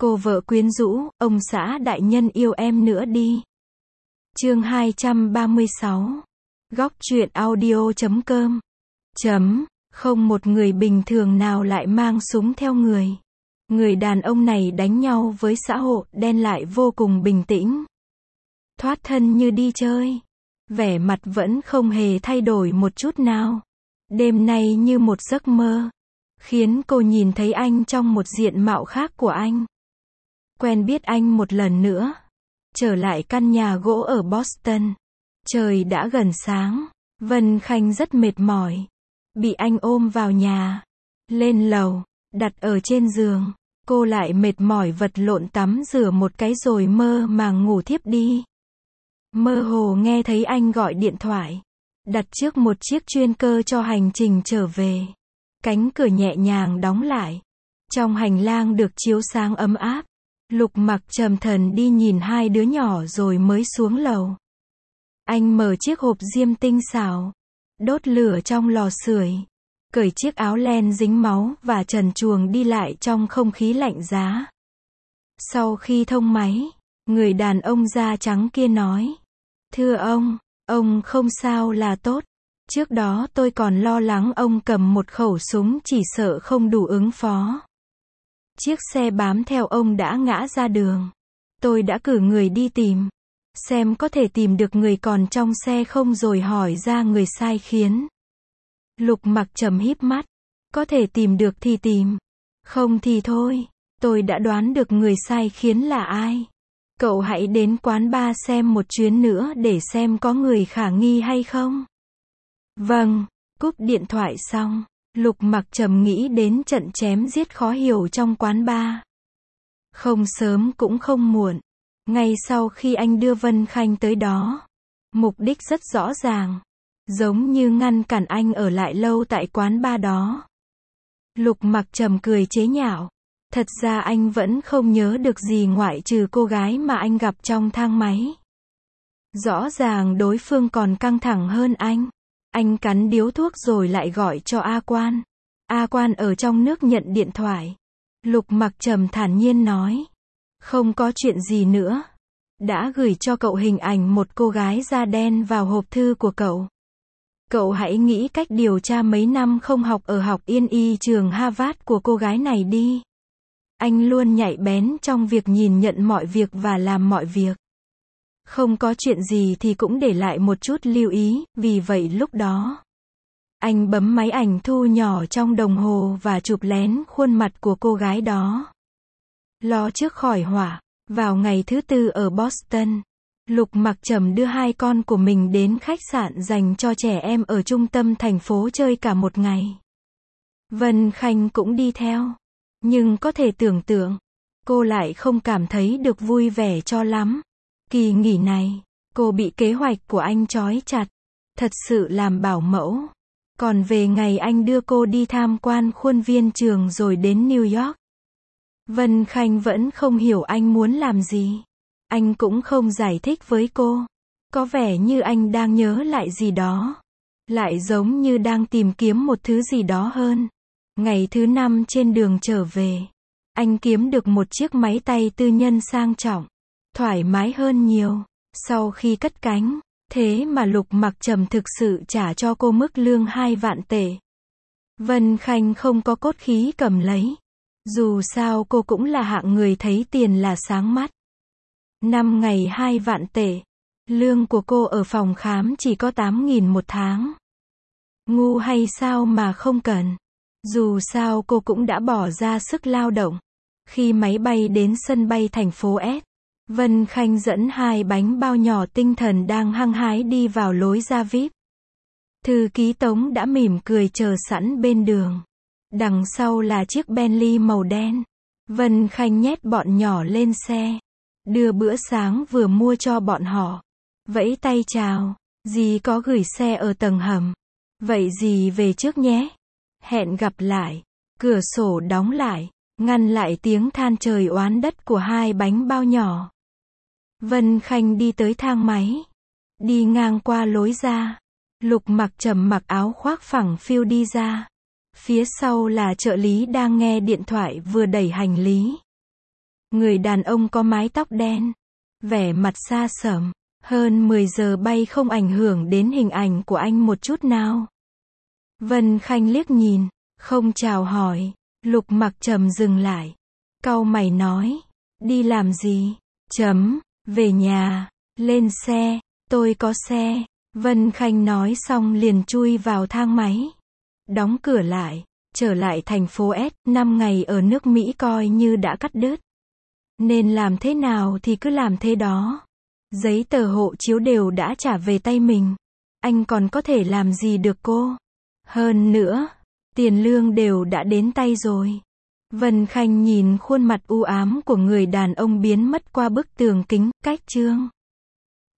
Cô vợ quyến rũ, ông xã đại nhân yêu em nữa đi. Chương 236. Góc truyện audio.com. Không một người bình thường nào lại mang súng theo người. Người đàn ông này đánh nhau với xã hội đen lại vô cùng bình tĩnh. Thoát thân như đi chơi. Vẻ mặt vẫn không hề thay đổi một chút nào. Đêm nay như một giấc mơ. Khiến cô nhìn thấy anh trong một diện mạo khác của anh. Quen biết anh một lần nữa. Trở lại căn nhà gỗ ở Boston. Trời đã gần sáng. Vân Khanh rất mệt mỏi. Bị anh ôm vào nhà. Lên lầu. Đặt ở trên giường. Cô lại mệt mỏi vật lộn tắm rửa một cái rồi mơ màng ngủ thiếp đi. Mơ hồ nghe thấy anh gọi điện thoại. Đặt trước một chiếc chuyên cơ cho hành trình trở về. Cánh cửa nhẹ nhàng đóng lại. Trong hành lang được chiếu sáng ấm áp. Lục Mặc trầm thần đi nhìn hai đứa nhỏ rồi mới xuống lầu. Anh mở chiếc hộp diêm tinh xảo. Đốt lửa trong lò sưởi. Cởi chiếc áo len dính máu và trần truồng đi lại trong không khí lạnh giá. Sau khi thông máy, người đàn ông da trắng kia nói. Thưa ông không sao là tốt. Trước đó tôi còn lo lắng ông cầm một khẩu súng chỉ sợ không đủ ứng phó. Chiếc xe bám theo ông đã ngã ra đường. Tôi đã cử người đi tìm. Xem có thể tìm được người còn trong xe không rồi hỏi ra người sai khiến. Lục Mặc trầm híp mắt. Có thể tìm được thì tìm. Không thì thôi. Tôi đã đoán được người sai khiến là ai. Cậu hãy đến quán bar xem một chuyến nữa để xem có người khả nghi hay không. Vâng. Cúp điện thoại xong. Lục Mặc trầm nghĩ đến trận chém giết khó hiểu trong quán bar. Không sớm cũng không muộn. Ngay sau khi anh đưa Vân Khanh tới đó. Mục đích rất rõ ràng. Giống như ngăn cản anh ở lại lâu tại quán bar đó. Lục Mặc trầm cười chế nhạo. Thật ra anh vẫn không nhớ được gì ngoại trừ cô gái mà anh gặp trong thang máy. Rõ ràng đối phương còn căng thẳng hơn anh. Anh cắn điếu thuốc rồi lại gọi cho A Quan. A Quan ở trong nước nhận điện thoại. Lục Mặc trầm thản nhiên nói. Không có chuyện gì nữa. Đã gửi cho cậu hình ảnh một cô gái da đen vào hộp thư của cậu. Cậu hãy nghĩ cách điều tra mấy năm không học ở học Yên Y trường Harvard của cô gái này đi. Anh luôn nhạy bén trong việc nhìn nhận mọi việc và làm mọi việc. Không có chuyện gì thì cũng để lại một chút lưu ý, vì vậy lúc đó. Anh bấm máy ảnh thu nhỏ trong đồng hồ và chụp lén khuôn mặt của cô gái đó. Lo trước khỏi họa, vào ngày thứ tư ở Boston. Lục Mặc trầm đưa hai con của mình đến khách sạn dành cho trẻ em ở trung tâm thành phố chơi cả một ngày. Vân Khanh cũng đi theo. Nhưng có thể tưởng tượng, cô lại không cảm thấy được vui vẻ cho lắm. Kỳ nghỉ này, cô bị kế hoạch của anh trói chặt. Thật sự làm bảo mẫu. Còn về ngày anh đưa cô đi tham quan khuôn viên trường rồi đến New York. Vân Khanh vẫn không hiểu anh muốn làm gì. Anh cũng không giải thích với cô. Có vẻ như anh đang nhớ lại gì đó. Lại giống như đang tìm kiếm một thứ gì đó hơn. Ngày thứ 5 trên đường trở về. Anh kiếm được một chiếc máy tay tư nhân sang trọng. Thoải mái hơn nhiều. Sau khi cất cánh. Thế mà Lục Mặc trầm thực sự trả cho cô mức lương 2 vạn tệ. Vân Khanh không có cốt khí cầm lấy. Dù sao cô cũng là hạng người thấy tiền là sáng mắt. 5 ngày 2 vạn tệ. Lương của cô ở phòng khám chỉ có 8.000 một tháng. Ngu hay sao mà không cần. Dù sao cô cũng đã bỏ ra sức lao động. Khi máy bay đến sân bay thành phố S. Vân Khanh dẫn hai bánh bao nhỏ tinh thần đang hăng hái đi vào lối ra VIP. Thư ký Tống đã mỉm cười chờ sẵn bên đường. Đằng sau là chiếc Bentley màu đen. Vân Khanh nhét bọn nhỏ lên xe. Đưa bữa sáng vừa mua cho bọn họ. Vẫy tay chào. Dì có gửi xe ở tầng hầm. Vậy dì về trước nhé. Hẹn gặp lại. Cửa sổ đóng lại. Ngăn lại tiếng than trời oán đất của hai bánh bao nhỏ. Vân Khanh đi tới thang máy. Đi ngang qua lối ra. Lục Mặc trầm mặc áo khoác phẳng phiu đi ra. Phía sau là trợ lý đang nghe điện thoại vừa đẩy hành lý. Người đàn ông có mái tóc đen, vẻ mặt xa sẩm, hơn 10 giờ bay không ảnh hưởng đến hình ảnh của anh một chút nào. Vân Khanh liếc nhìn, không chào hỏi. Lục Mặc Trầm dừng lại, cau mày nói, đi làm gì? Về nhà, lên xe, tôi có xe. Vân Khanh nói xong liền chui vào thang máy, đóng cửa lại, trở lại thành phố S. 5 ngày ở nước Mỹ coi như đã cắt đứt, nên làm thế nào thì cứ làm thế đó. Giấy tờ hộ chiếu đều đã trả về tay mình, anh còn có thể làm gì được cô? Hơn nữa, tiền lương đều đã đến tay rồi. Vân Khanh nhìn khuôn mặt u ám của người đàn ông biến mất qua bức tường kính, cách chương